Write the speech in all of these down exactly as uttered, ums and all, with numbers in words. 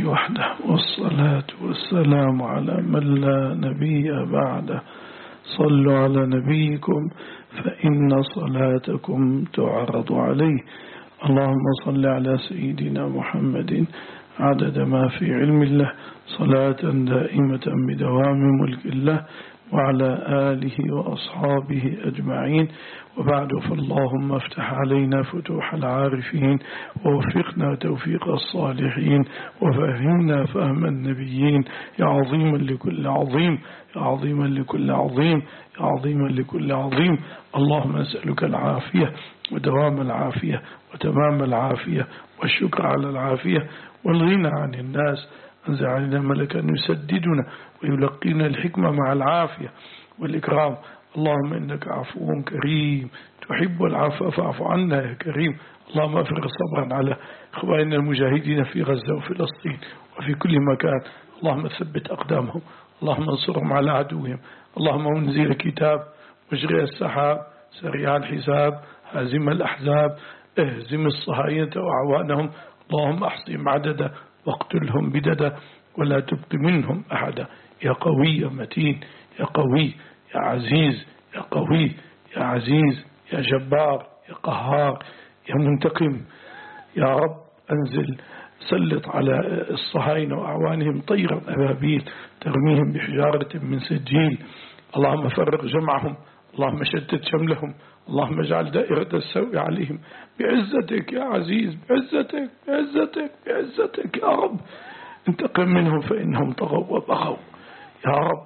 لله وحده، والصلاة والسلام على من لا نبي بعده. صلوا على نبيكم فإن صلاتكم تعرض عليه. اللهم صل على سيدنا محمد عدد ما في علم الله، صلاة دائمة بدوام ملك الله، وعلى آله وأصحابه أجمعين. وبعد، فاللهم افتح علينا فتوح العارفين، ووفقنا توفيق الصالحين، وفهمنا فهم النبيين، يا عظيما لكل عظيم، يا عظيما لكل عظيم، يا عظيما لكل عظيم. اللهم نسألك العافية ودوام العافية وتمام العافية والشكر على العافية والغنى عن الناس. أنزل علينا ملكا يسددنا ويلقينا الحكمة مع العافية والإكرام. اللهم إنك عفو كريم تحب العفو فاعف عنا يا كريم. اللهم افرغ صبرا على إخواننا المجاهدين في غزة وفلسطين وفي كل مكان. اللهم ثبت أقدامهم، اللهم انصرهم على عدوهم. اللهم منزل الكتاب، مجري السحاب، سريع الحساب، هازم الأحزاب، اهزم الصهاينة وأعوانهم. اللهم احصهم عددا واقتلهم بددا ولا تبق منهم أحدا. يا قوي يا متين، يا قوي يا عزيز، يا قوي يا عزيز، يا جبار يا قهار، يا منتقم. يا رب أنزل سلط على الصهاينة وأعوانهم طيرا أبابيل ترميهم بحجارة من سجيل. اللهم فرق جمعهم، اللهم شتت شملهم، اللهم اجعل دائرة السوء عليهم بعزتك يا عزيز، بعزتك بعزتك بعزتك يا رب. انتقم منهم فإنهم طغوا وبغوا. يا رب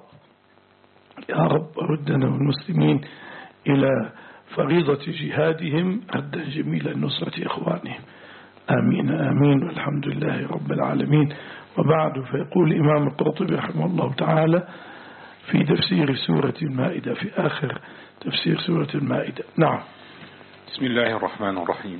يا رب ردنا والمسلمين إلى فريضة جهادهم ردا جميلا نصرة إخوانهم. آمين آمين، والحمد لله رب العالمين. وبعد، فيقول الإمام القرطبي رحمه الله تعالى في تفسير سورة المائدة، في آخر تفسير سورة المائدة. نعم. بسم الله الرحمن الرحيم.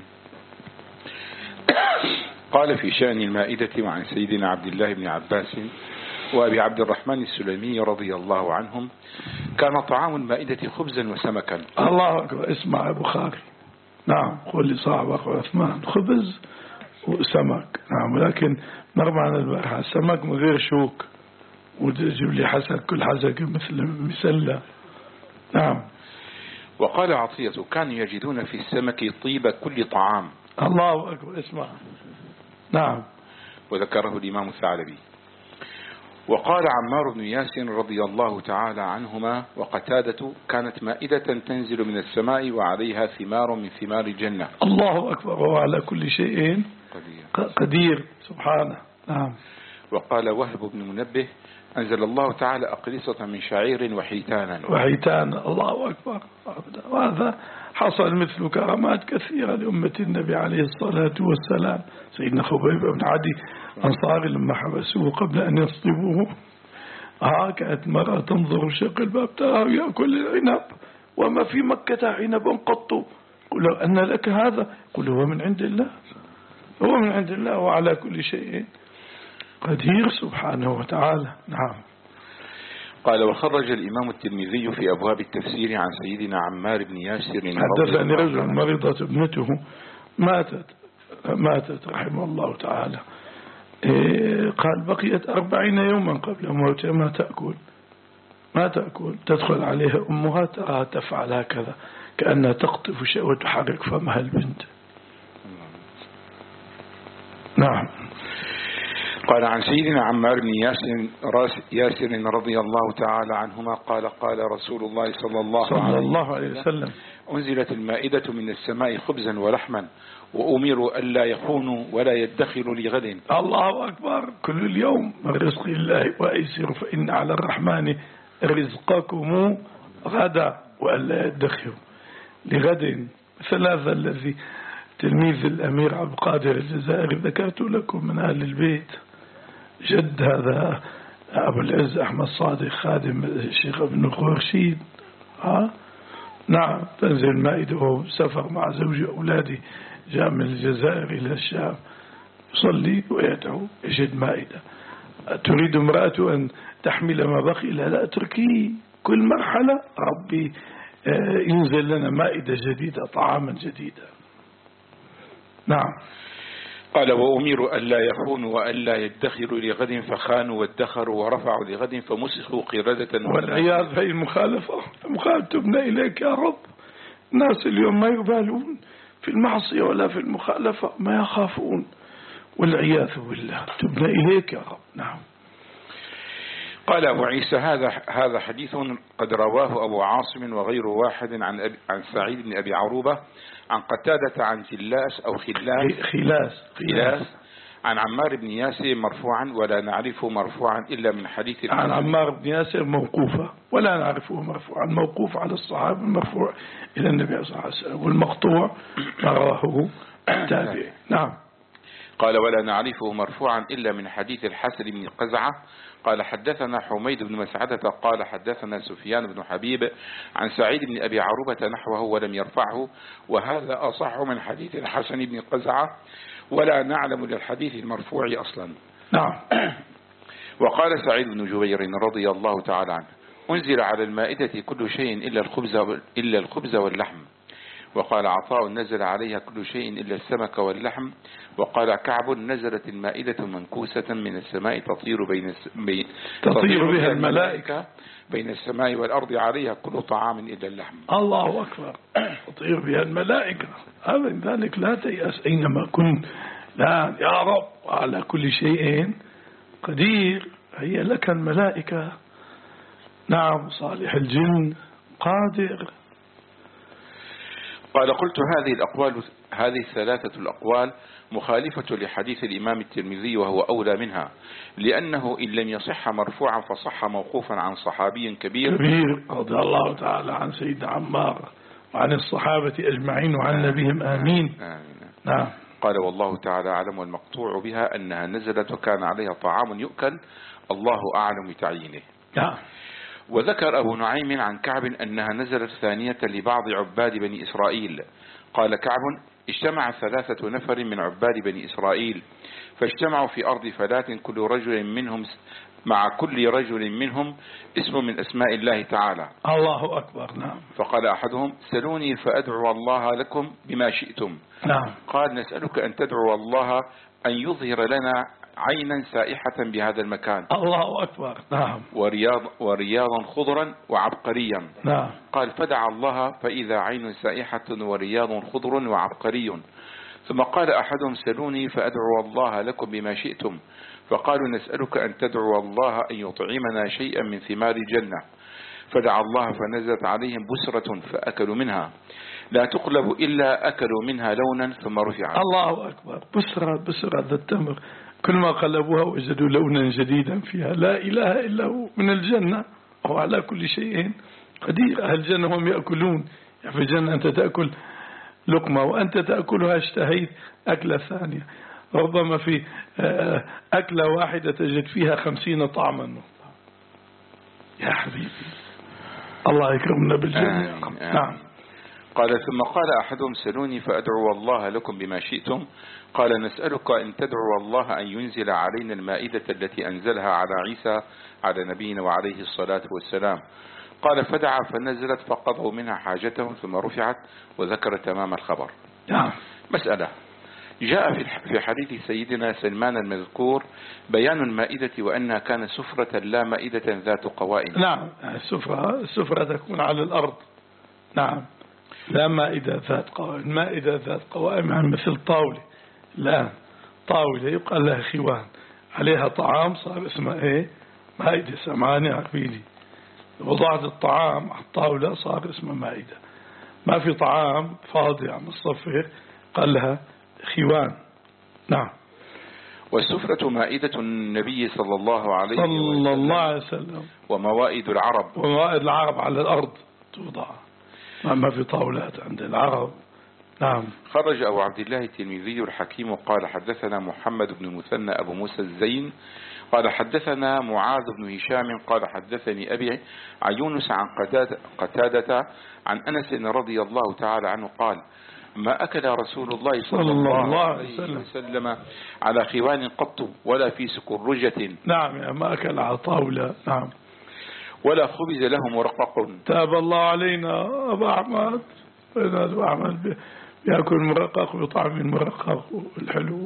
قال في شأن المائدة وعن سيدنا عبد الله بن عباس وأبي عبد الرحمن السلمي رضي الله عنهم: كان طعام المائدة خبزا وسمكا. الله أكبر. اسمع يا بخاري. نعم، قول لي صاحبك عثمان، خبز وسمك. نعم، ولكن نرمى عن البارحة السمك من غير شوك، وتجيب لي حسك، كل حسك مثل مسلة. نعم. وقال عطية: كانوا يجدون في السمك طيب كل طعام. الله أكبر. اسمع. نعم. وذكره الإمام الثعلبي. وقال عمار بن ياسر رضي الله تعالى عنهما وقتادة: كانت مائدة تنزل من السماء وعليها ثمار من ثمار الجنة. الله أكبر. وعلى كل شيء قدير, قدير. سبحانه. نعم. وقال وهب بن منبه: أنزل الله تعالى أقلصة من شعير وحيتانا. وحيتانا. الله أكبر. وهذا حصل مثل كرامات كثيرة لأمة النبي عليه الصلاة والسلام. سيدنا خبيب بن عدي أنصاري لما حبسوه قبل أن يصطبوه، ها كانت مرأة تنظر شق الباب تراه يأكل العنب، وما في مكة عنب قط. قل أن لك هذا؟ قل هو من عند الله، هو من عند الله، وعلى كل شيء قدير سبحانه وتعالى. نعم. قال: وخرج الإمام الترمذي في أبواب التفسير عن سيدنا عمار بن ياسر: حدثني رجل مريضة ابنته ماتت ماتت رحمه الله تعالى. إيه قال: بقيت أربعين يوما قبل موتها ما تأكل ما تأكل تدخل عليها أمها تراها تفعل هكذا كأنها تقطف شيء وتحرك فمها البنت. نعم. قال: عن سيدنا عمار بن ياسر, ياسر رضي الله تعالى عنهما قال: قال رسول الله صلى الله, صلى الله عليه وسلم: أنزلت المائدة من السماء خبزا ولحما، وأمروا ألا يخونوا ولا يدخروا لغد. الله أكبر. كل اليوم من رزق الله وأيسر، فإن على الرحمن رزقكم غدا وألا يدخروا لغد. ثلاثة الذي تلميذ الأمير عبد القادر الجزائري ذكرت لكم من أهل البيت، جد هذا أبو العز أحمد صادق خادم الشيخ ابن خورشيد. ها نعم. تنزل المائدة وهو سفر مع زوجي أولادي، جاء من الجزائر إلى الشام، يصلي ويدعو، يجد مائدة. تريد امرأة أن تحمل ما بقي؟ لا لا، اتركي. كل مرحلة ربي ينزل لنا مائدة جديدة، طعاما جديدا. نعم. قال وأميروا ألا يخونوا وألا يدخروا لغد فخانوا وادخروا ورفعوا لغد فمسخوا قردة. والعياذ هي المخالفة المخالفة تبنى إليك يا رب. الناس اليوم ما يبالون في المعصية ولا في المخالفة، ما يخافون، والعياذ بالله تبنى إليك يا رب. نعم. قال أبو عيسى هذا هذا حديث قد رواه أبو عاصم وغير واحد عن أبي عن سعيد بن أبي عروبة عن قتادة عن جلاس أو خلاس خلاس خلاس عن عمار بن ياسر مرفوعا ولا نعرفه مرفوعا إلا من حديث عن عمار بن ياسر موقوفة ولا نعرفه مرفوعا، موقوف على الصحابة، مرفوع إلى النبي صلى الله عليه وسلم، والمقطوع رواه التابعي. نعم. قال ولا نعرفه مرفوعا إلا من حديث الحسن بن قزعة قال حدثنا حميد بن مسعدة قال حدثنا سفيان بن حبيب عن سعيد بن أبي عروبة نحوه ولم يرفعه، وهذا أصح من حديث الحسن بن قزعة ولا نعلم للحديث المرفوع أصلا. نعم. وقال سعيد بن جبير رضي الله تعالى عنه أنزل على المائدة كل شيء إلا الخبز, إلا الخبز واللحم. وقال عطاء نزل عليها كل شيء إلا السمك واللحم. وقال كعب نزلت المائدة منكوسة من السماء تطير بين الس... بي... تطير بها الملائكة بين السماء والأرض عليها كل طعام إلا اللحم. الله أكبر. تطير بها الملائكة. هذا ذلك لا تيأس أينما كنت. لا يا رب على كل شيء قدير. هي لك الملائكة. نعم. صالح الجن قادر. قال قلت هذه الأقوال هذه الثلاثة الأقوال مخالفة لحديث الإمام الترمذي وهو أولى منها، لأنه إن لم يصح مرفوعا فصح موقوفا عن صحابي كبير كبير رضي الله تعالى عن سيدنا عمار وعن الصحابة أجمعين وعن نبيهم آمين. آمين. نعم. قال والله تعالى أعلم والمقطوع بها أنها نزلت وكان عليها طعام يؤكل الله أعلم بتعيينه. نعم. وذكر أبو نعيم عن كعب أنها نزلت ثانية لبعض عباد بني إسرائيل. قال كعب اجتمع ثلاثة نفر من عباد بني إسرائيل فاجتمعوا في أرض فلات كل رجل منهم مع كل رجل منهم اسم من أسماء الله تعالى. الله أكبر. نعم. فقال أحدهم سلوني فأدعو الله لكم بما شئتم. نعم. قال نسألك أن تدعو الله أن يظهر لنا عينا سائحة بهذا المكان. الله أكبر. نعم. ورياض ورياضا خضرا وعبقريا. نعم. قال فدعا الله فإذا عين سائحة ورياض خضر وعبقري. ثم قال أحدهم سلوني فأدعو الله لكم بما شئتم. فقالوا نسألك أن تدعو الله أن يطعمنا شيئا من ثمار الجنة. فدعا الله فنزلت عليهم بسرة فأكلوا منها لا تقلب إلا أكلوا منها لونا ثم رفعت. الله أكبر. بسرة بسرة ذا التمر كل ما قلبوها وجدوا لونا جديدا فيها. لا إله إلا هو من الجنة وهو على كل شيء قدير. أهل الجنة هم يأكلون. في الجنة أنت تأكل لقمة وأنت تأكلها اشتهيت أكلة ثانية. ربما في أكلة واحدة تجد فيها خمسين طعما. يا حبيبي الله يكرمنا بالجنة. نعم. قال ثم قال أحدهم سلوني فأدعو الله لكم بما شئتم. قال نسألك أن تدعو الله أن ينزل علينا المائدة التي أنزلها على عيسى على نبينا وعليه الصلاة والسلام. قال فدعا فنزلت فقضوا منها حاجتهم ثم رفعت وذكر تمام الخبر. نعم. مسألة جاء في حديث سيدنا سلمان المذكور بيان المائدة وأنها كان سفرة لا مائدة ذات قوائم. نعم. السفرة السفرة تكون على الأرض. نعم. لا مائدة ذات قوائم. مائدة ذات قوائم عن مثل طاولة. لا طاولة يبقى لها خوان عليها طعام صار اسمها ايه مائدة. سمعاني عقبيلي وضعت الطعام على الطاولة صار اسمها مائدة. ما في طعام فاضي عم الصفر قال لها خوان. نعم. والسفرة مائدة النبي صلى الله عليه صلى وسلم الله عليه وسلم وموائد العرب. وموائد العرب على الأرض توضع. ما في طاولات عند العرب. نعم. خرج أبو عبد الله الترمذي الحكيم قال حدثنا محمد بن مثنى أبو موسى الزين قال حدثنا معاذ بن هشام قال حدثني أبي عن يونس عن قتادة, قتادة عن أنس رضي الله تعالى عنه قال ما أكل رسول الله صلى الله عليه وسلم على خوان قط ولا في سكرجة. نعم. ما أكل على طاولة. نعم. ولا خبز له مرقق. تاب الله علينا أبا أحمد. أبا أحمد بيأكل مرقق بطعم المرقق والحلو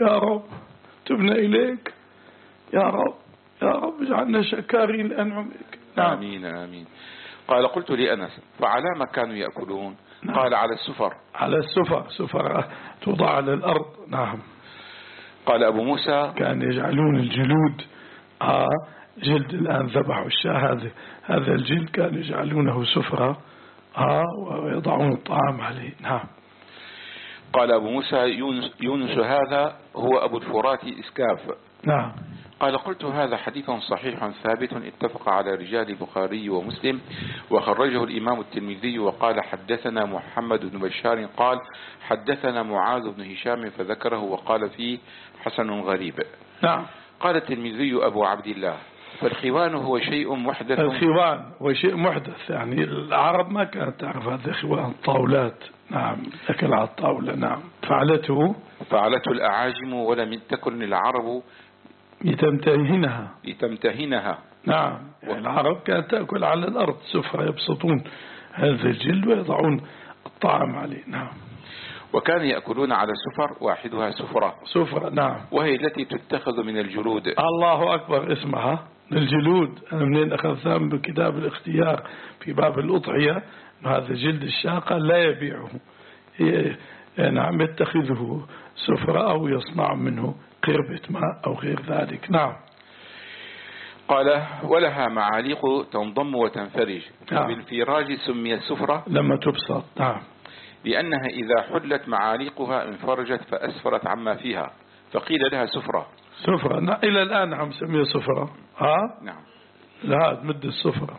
يا رب تبنا إليك يا رب، يا رب اجعلنا شكارين لأنعمك. نعم. آمين آمين. قال قلت لأنس فعلى ما كانوا يأكلون؟ نعم. قال على السفر. على السفر، سفر توضع على الأرض. نعم. قال أبو موسى كان يجعلون الجلود آه جلد الآن ذبحوا الشاة، هذا هذا الجلد كانوا يجعلونه سفرة آه ويضعون الطعام عليه. نعم. قال أبو موسى يونس, يونس هذا هو أبو الفرات إسكاف. نعم. قال قلت هذا حديث صحيح ثابت اتفق على رجال البخاري ومسلم وخرجه الإمام الترمذي وقال حدثنا محمد بن بشار قال حدثنا معاذ بن هشام فذكره وقال فيه حسن غريب. نعم. قال الترمذي أبو عبد الله فالخوان هو شيء محدث. الخوان هو شيء محدث، يعني العرب ما كانت تعرف هذا الخوان، طاولات. نعم. أكل على الطاولة. نعم. فعلته فعلته الأعاجم ولم تكن العرب لتمتهنها لتمتهنها. نعم. يعني العرب كانت تأكل على الأرض سفرة، يبسطون هذا الجلد ويضعون الطعام عليه. نعم. وكان يأكلون على سفر واحدها سفرة. سفرة. نعم. وهي التي تتخذ من الجلود. الله أكبر، اسمها الجلود. أنا منين أخذتها؟ بكتاب الاختيار في باب الأضحية، هذا جلد الشاقة لا يبيعه، نعم يتخذه سفرة أو يصنع منه قربة ماء أو غير ذلك. نعم. قال ولها معاليق تنضم وتنفرج. نعم. بالفراج سميت سفرة لما تبسط. نعم. لأنها إذا حلت معاليقها انفرجت فأسفرت عما فيها فقيل لها سفرة. سفرة. نعم. إلى الآن عم سميها سفرة. ها؟ نعم. لا تمد السفرة.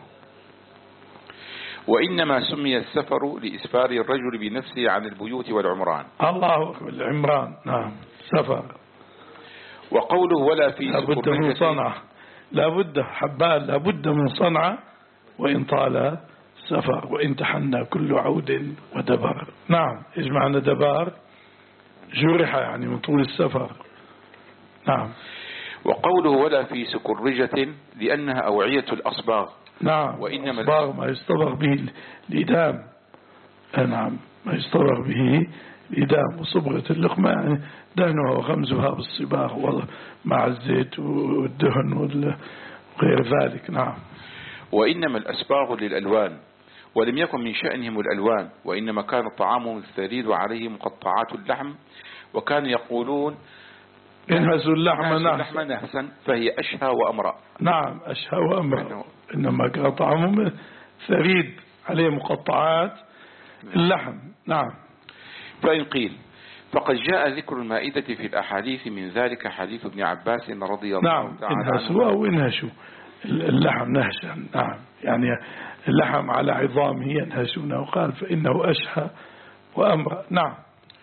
وإنما سمي السفر لإسفار الرجل بنفسه عن البيوت والعمران. الله أكبر. العمران. نعم. سفر. وقوله ولا في لابد من صنعة، لابد حبال، لابد من صنعة وإن طال سفر وإن تحنى كل عود ودبر. نعم. إيش معنى دبار؟ جرح يعني من طول السفر. نعم. وقوله ولا في سكرجة لأنها أوعية الأصباغ. نعم. وإنما الأصباغ ما يصطبغ به الإدام. نعم. ما يصطبغ به الإدام. وصبغة اللقمة يعني دهنها وغمزها بالصباغ مع الزيت والدهن وغير ذلك. نعم. وإنما الأسباغ للألوان ولم يكن من شأنهم الألوان وإنما كان طعامهم الثريد وعليه مقطعات اللحم وكانوا يقولون انهزوا اللحم نهسا. نهسا فهي أشهى وأمرأ. نعم. أشهى وأمرأ. إنما كان طعامهم ثريد عليه مقطعات اللحم. نعم. فإن قيل فقد جاء ذكر المائدة في الأحاديث من ذلك حديث ابن عباس رضي الله نعم. تعالى عنه. انهسوا أو انهشوا اللحم نهشا. نعم. يعني اللحم على عظامه ينهشونه وقال فإنه أشهى وأمرأ. نعم.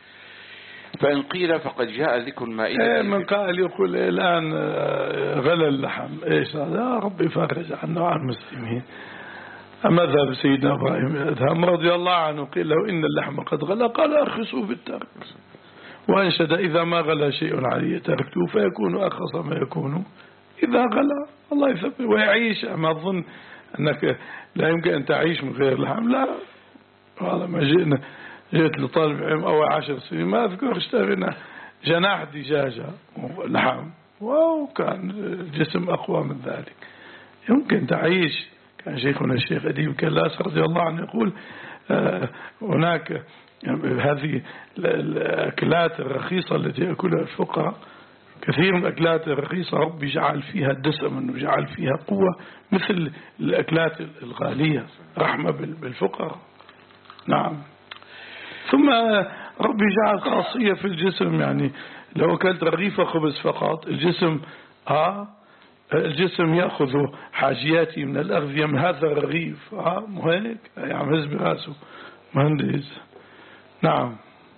فإن قيل فقد جاء ذكر المائدة. إيه من قال يقول الآن غلى اللحم إيش هذا؟ يا رب يفرج عنه وعن المسلمين. مذهب سيدنا إبراهيم أدهم رضي الله عنه قيل له إن اللحم قد غلى قال أرخصوا بالترك، وأنشد إذا ما غلى شيء علي تركته فيكون أرخص ما يكون إذا غلى. الله يثبت ويعيش. أما أظن أنك لا يمكن أن تعيش من غير لحم. لا. هذا ما جئنا جئت لطالب علم أول عشر سنين ما أذكر اشترينا جناح دجاجة لحم وكان الجسم أقوى من ذلك. يمكن تعيش. كان شيخنا الشيخ أديب كلاس رضي الله عنه يقول آه هناك هذه الأكلات الرخيصة التي يأكلها الفقراء كثير من الأكلات الرخيصة ربي جعل فيها دسم وجعل فيها قوة مثل الأكلات الغالية رحمة بالفقراء. نعم. ثم ربي جعل خاصية في الجسم، يعني لو أكلت رغيف خبز فقط الجسم آه الجسم يأخذ حاجياته من الأغذية من هذا الرغيف. آه مو هيك يعني هز براسه مهندس. نعم.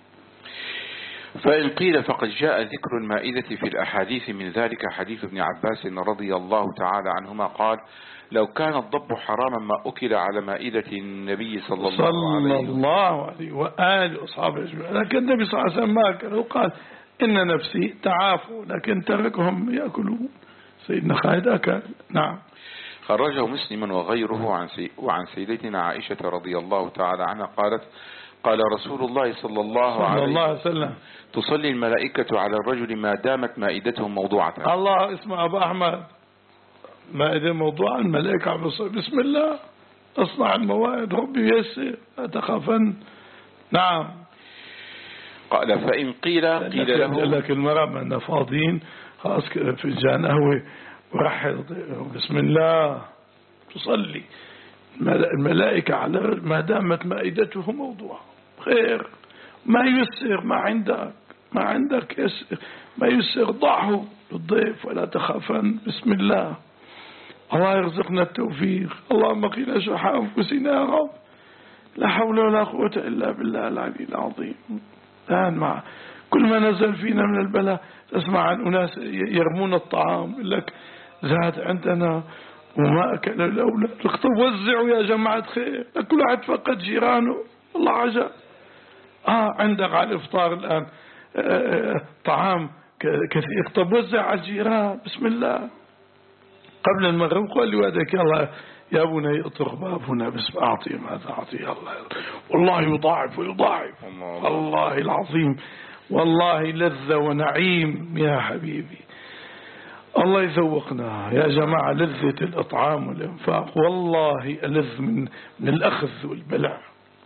فإن قيل فقد جاء ذكر المائدة في الأحاديث من ذلك حديث ابن عباس رضي الله تعالى عنهما قال لو كان الضب حراما ما أكل على مائدة النبي صلى الله, صلى الله عليه وآله أصحابه أجمعين. لكن النبي صلى الله عليه وسلم ما أكل وقال إن نفسي تعافوا لكن تركهم يأكلون. سيدنا خالد أكل. نعم. خرجه مسلم وغيره عن سي وعن سيدتنا عائشة رضي الله تعالى عنها قالت قال رسول الله صلى الله عليه وسلم تصلي الملائكة على الرجل ما دامت مائدته موضوعة. الله اسمع أبا أحمد، مائدة موضوعة، الملائكة بسم الله اصنع الموائد ربي يسر لا تخافن. نعم. قال فإن قيل قيل له لك المرأة ما فاضيين خلاص فنجان قهوة ورحل بسم الله تصلي الملائكة على ما دامت مائدته موضوع خير، ما يسر ما عندك ما عندك يسر ما يسر ضعه للضيف ولا تخافن بسم الله. الله يرزقنا التوفيق، اللهم قنا شح أنفسنا يا رب، لا حول ولا قوة إلا بالله العلي العظيم. الآن مع كل ما نزل فينا من البلاء تسمع عن أناس يرمون الطعام يقول لك زاد عندنا وما أكل الأولاد، وزعوا يا جماعة خير، كل واحد فقد جيرانه، والله عجب. آه عندك على الإفطار الآن آه آه طعام كثير، طب وزع على الجيران بسم الله. قبل المغرب قال لي وعدك يلا يا بني اطرق بابنا بس أعطي ماذا أعطي الله، والله يضاعف ويضاعف والله العظيم، والله لذة ونعيم يا حبيبي. الله يذوقنا يا جماعة لذة الإطعام والإنفاق، والله ألذ من من الأخذ والبلع.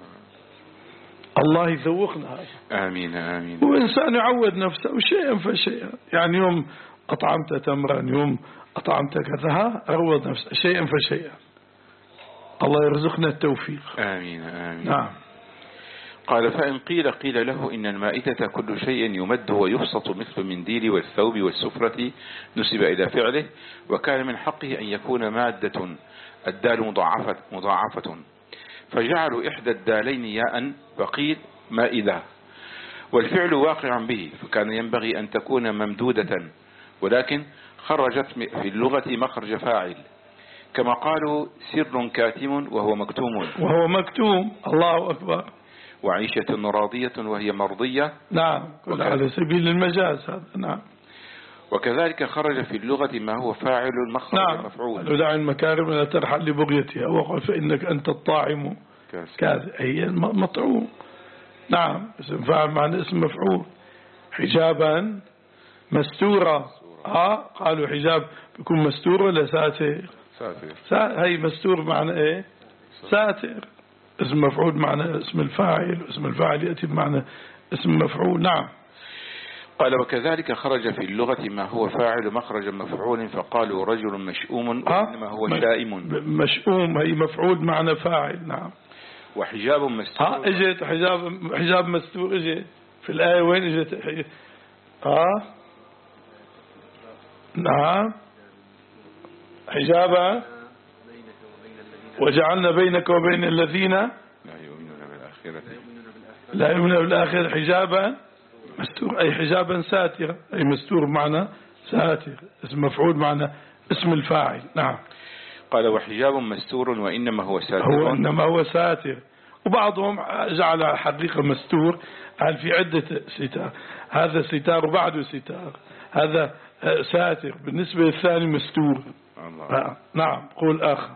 الله يذوقنا هذا. آمين آمين. وإنسان يعود نفسه شيئا فشيئا، يعني يوم أطعمت تمرا يوم أطعمت كذا أروض نفسه شيئا فشيئا. الله يرزقنا التوفيق. آمين آمين. نعم. قال فإن قيل قيل له إن المائدة كل شيء يمد ويبسط مثل المنديل والثوب والسفرة نسب إلى فعله، وكان من حقه أن يكون مادة الدال مضاعفة, مضاعفة فجعلوا إحدى الدالين ياء فقيل مائدة، والفعل واقع به فكان ينبغي أن تكون ممدودة، ولكن خرجت في اللغة مخرج فاعل، كما قالوا سر كاتم وهو مكتوم وهو مكتوم. الله أكبر. وعيشة راضية وهي مرضية. نعم على سبيل المجاز هذا. نعم. وكذلك خرج في اللغة ما هو فاعل مخرج نعم. مفعول. دع المكارم لا ترحل لبغيتها وقل فإنك أنت الطاعم كاذب، هي مطعوم. نعم. اسم فاعل معنى اسم مفعول. حجابا مستورة. آه قالوا حجاب بيكون مستور ولا ساتر؟ ساتر. سا... هي مستور معنى ايه؟ ساتر. اسم مفعول معنى اسم الفاعل، واسم الفاعل يأتي بمعنى اسم مفعول. نعم. قال وكذلك خرج في اللغة ما هو فاعل مخرج مفعول فقالوا رجل مشؤوم وإنما هو شائم. مشؤوم هي مفعول معنى فاعل. نعم. وحجاب مستور. ها اجت حجاب حجاب مستور اجت في الآية وين اجت؟ ها نعم حجابا وجعلنا بينك وبين الذين لا يؤمنون بالآخرة لا يؤمنون بالآخرة حجابا مستور، أي حجابا ساترا، أي مستور معنى ساتر، اسم مفعول معنى اسم الفاعل. نعم. قال وحجاب مستور وإنما هو ساتر، هو إنما هو ساتر. وبعضهم جعل حقيقة مستور قال في عدة ستار، هذا ستار وبعده ستار، هذا ساتر بالنسبة للثاني مستور. الله. نعم. قول آخر.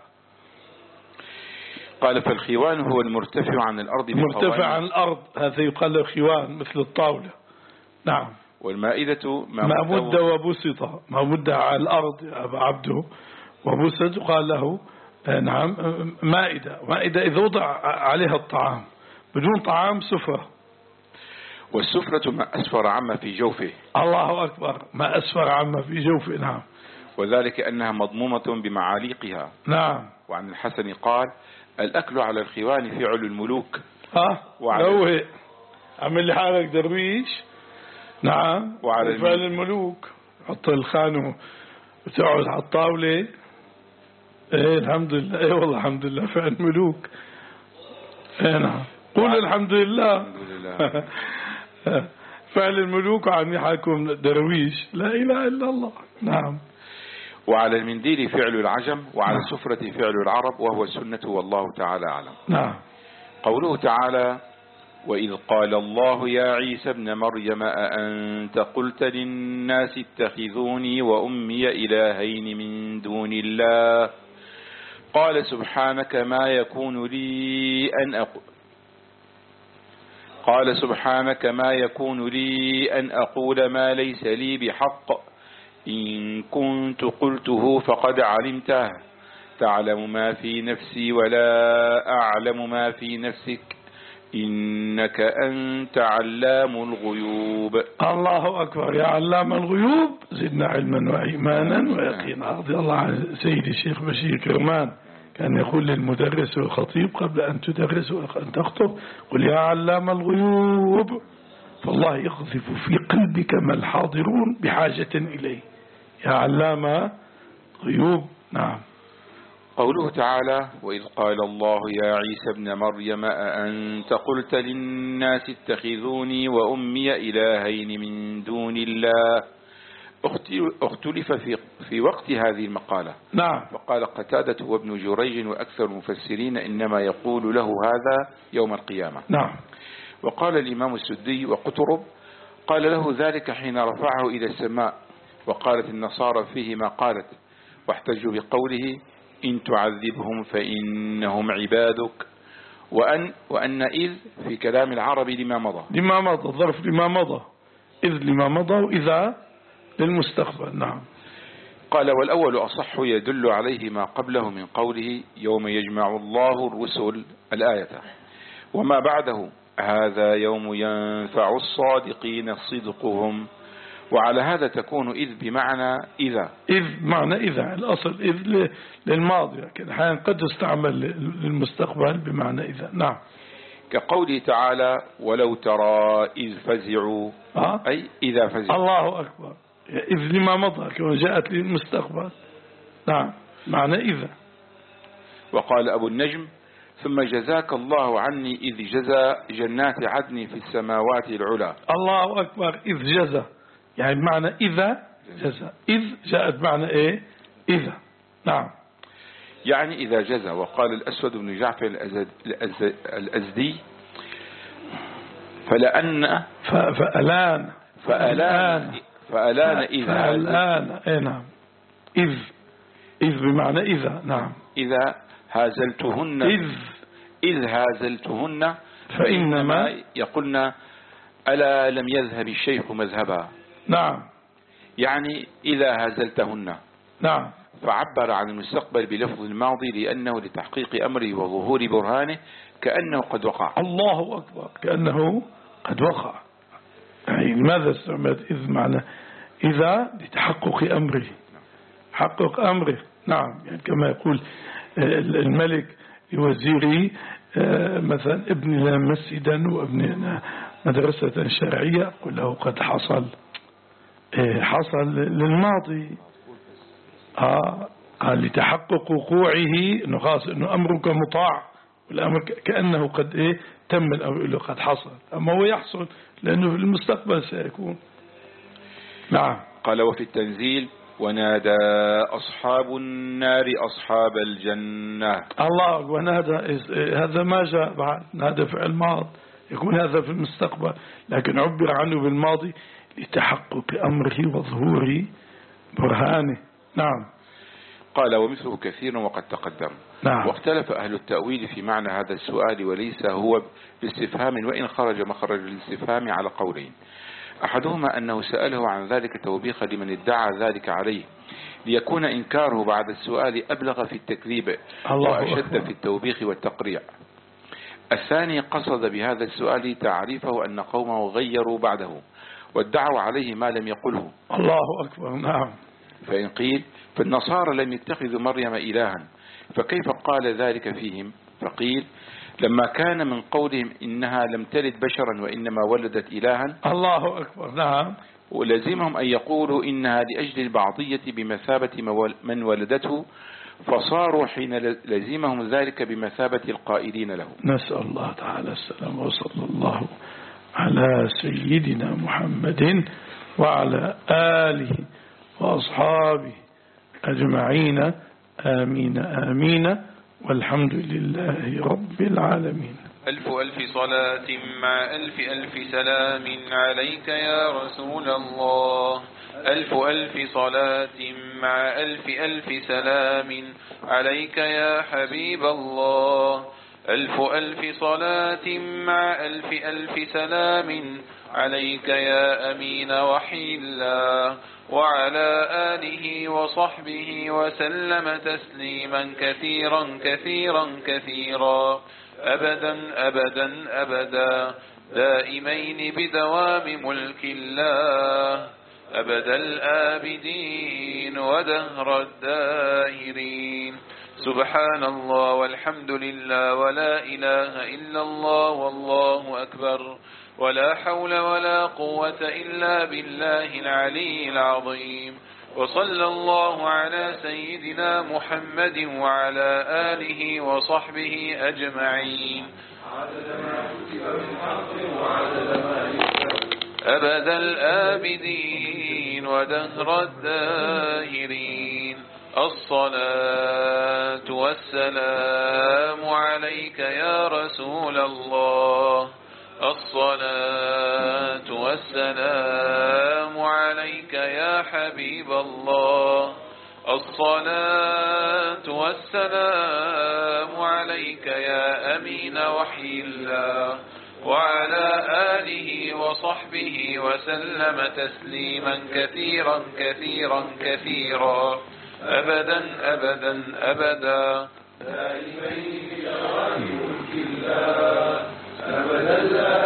قال فالخيوان هو المرتفع عن الأرض، مرتفع عن الأرض هذا يقال له خيوان مثل الطاولة. نعم. والمائدة ما مد وبسط، ما مد على الأرض عبده وبسط قال له نعم مائدة. مائدة إذا وضع عليها الطعام، بدون طعام سفرة. والسفرة ما أسفر عما في جوفه. الله أكبر. ما أسفر عما في جوفه. نعم. وذلك أنها مضمومة بمعاليقها. نعم. وعن الحسن قال الأكل على الخيوان فعل الملوك. ها وعلى عمل لي حالك درويش. نعم. وعلى فعل الملوك. حط الخانه وتقعد على الطاولة. ايه الحمد لله. ايه والله الحمد لله فعل ملوك. ايه نعم. قول الحمد لله. الحمد لله. فعل الملوك وعم يحاكم درويش. لا إله إلا الله. نعم. وعلى المنديل فعل العجم، وعلى السفرة فعل العرب، وهو السنة والله تعالى أعلم. نعم. قوله تعالى وإذ قال الله يا عيسى ابن مريم أأنت قلت للناس اتخذوني وأمي إلهين من دون الله قال سبحانك ما يكون لي أن أقول قال سبحانك ما يكون لي أن أقول ما ليس لي بحق إن كنت قلته فقد علمته تعلم ما في نفسي ولا أعلم ما في نفسك إنك أنت علام الغيوب. الله أكبر. يا علام الغيوب زدنا علما وإيمانا ويقينا. رضي الله عن سيدي الشيخ بشير كرمان كان يقول للمدرس والخطيب قبل أن تدرس وأن تخطب قل يا علام الغيوب، فالله يقذف في قلبك ما الحاضرون بحاجة إليه. يا علام غيوب. نعم. قوله تعالى وإذ قال الله يا عيسى ابن مريم أأنت قلت للناس اتخذوني وأمي إلهين من دون الله اختلف في في وقت هذه المقالة. نعم. وقال قتادة وابن جريج وأكثر المفسرين إنما يقول له هذا يوم القيامة. نعم. وقال الإمام السدي وقترب قال له ذلك حين رفعه إلى السماء. وقالت النصارى فيه ما قالت واحتجوا بقوله إن تعذبهم فإنهم عبادك وأن, وأن إذ في كلام العرب لما مضى لما مضى ظرف لما مضى إذ لما مضى وإذا للمستقبل. نعم. قال والأول أصح يدل عليه ما قبله من قوله يوم يجمع الله الرسل الآية وما بعده هذا يوم ينفع الصادقين صدقهم. وعلى هذا تكون إذ بمعنى إذا. إذ معنى إذا الأصل إذ للماضي لكن أحيانا قد تستعمل للمستقبل بمعنى إذا. نعم. كقوله تعالى ولو ترى إذ فزعوا أه؟ أي إذا فزعوا. الله أكبر. إذ لما مضى كما جاءت للمستقبل. نعم معنى إذا. وقال أبو النجم ثم جزاك الله عني إذ جزى جنات عدن في السماوات العلى. الله أكبر. إذ جزى يعني بمعنى إذا جزى. إذ جاءت بمعنى إيه إذا. نعم. يعني إذا جزى. وقال الأسود بن جعفر الأزدي فلأن فألان فألان فألان إذا فألان. إيه نعم. إذ إذ بمعنى إذا. نعم. إذا هازلتهن إذ إذ هازلتهن فإنما يقولن ألا لم يذهب الشيخ مذهبا. نعم. يعني إذا هازلتهن. نعم. فعبر عن المستقبل بلفظ الماضي لأنه لتحقيق أمره وظهور برهانه كأنه قد وقع. الله أكبر. كأنه قد وقع. يعني ماذا استعملت إذ معنى إذا لتحقق أمره حقق أمره. نعم. يعني كما يقول الملك لوزيره مثلا ابن لنا مسجدا وابن مدرسة شرعية قل له قد حصل حصل للماضي. آه قال لتحقق وقوعه انه خاص انه امرك مطاع والامر كأنه قد ايه تم الامر له قد حصل اما هو يحصل لانه في المستقبل سيكون. نعم. قال وفي التنزيل ونادى أصحاب النار أصحاب الجنة. الله. ونادى هذا ما جاء بعد نادى فعل ماض يكون هذا في المستقبل لكن عبر عنه بالماضي لتحقق أمره وظهور برهانه. نعم. قال ومثله كثير وقد تقدم. نعم. واختلف أهل التأويل في معنى هذا السؤال وليس هو باستفهام وإن خرج مخرج الاستفهام على قولين. أحدهما أنه سأله عن ذلك توبيخا لمن ادعى ذلك عليه ليكون إنكاره بعد السؤال أبلغ في التكذيب وأشد في التوبيخ والتقريع. الثاني قصد بهذا السؤال تعريفه أن قومه غيروا بعده وادعوا عليه ما لم يقله. الله أكبر. نعم. فإن قيل فالنصارى لم يتخذوا مريم إلها فكيف قال ذلك فيهم؟ فقيل لما كان من قولهم إنها لم تلد بشرا وإنما ولدت إلها. الله أكبر. نعم. ولزمهم أن يقولوا إنها لأجل البعضية بمثابة من ولدته فصاروا حين لزمهم ذلك بمثابة القائلين له. نسأل الله تعالى السلام وصلى الله على سيدنا محمد وعلى آله وأصحابه أجمعين آمين آمين والحمد لله رب العالمين. ألف ألف صلاة مع ألف ألف سلام عليك يا رسول الله. ألف ألف صلاة مع ألف ألف سلام عليك يا حبيب الله. ألف ألف صلاة مع ألف ألف سلام عليك يا أمين وحي الله وعلى آله وصحبه وسلم تسليما كثيرا كثيرا كثيرا أبدا أبدا أبدا دائمين بدوام ملك الله أبد الآبدين ودهر الداهرين. سبحان الله والحمد لله ولا إله إلا الله والله أكبر ولا حول ولا قوة إلا بالله العلي العظيم. وصلى الله على سيدنا محمد وعلى آله وصحبه أجمعين أبد الآبدين ودهر الداهرين. الصلاة والسلام عليك يا رسول الله الصلاة والسلام عليك يا حبيب الله الصلاة والسلام عليك يا أمين وحي الله وعلى آله وصحبه وسلم تسليما كثيرا كثيرا كثيرا أبدا أبدا أبدا دائمين بدوام ملك الله أبدا.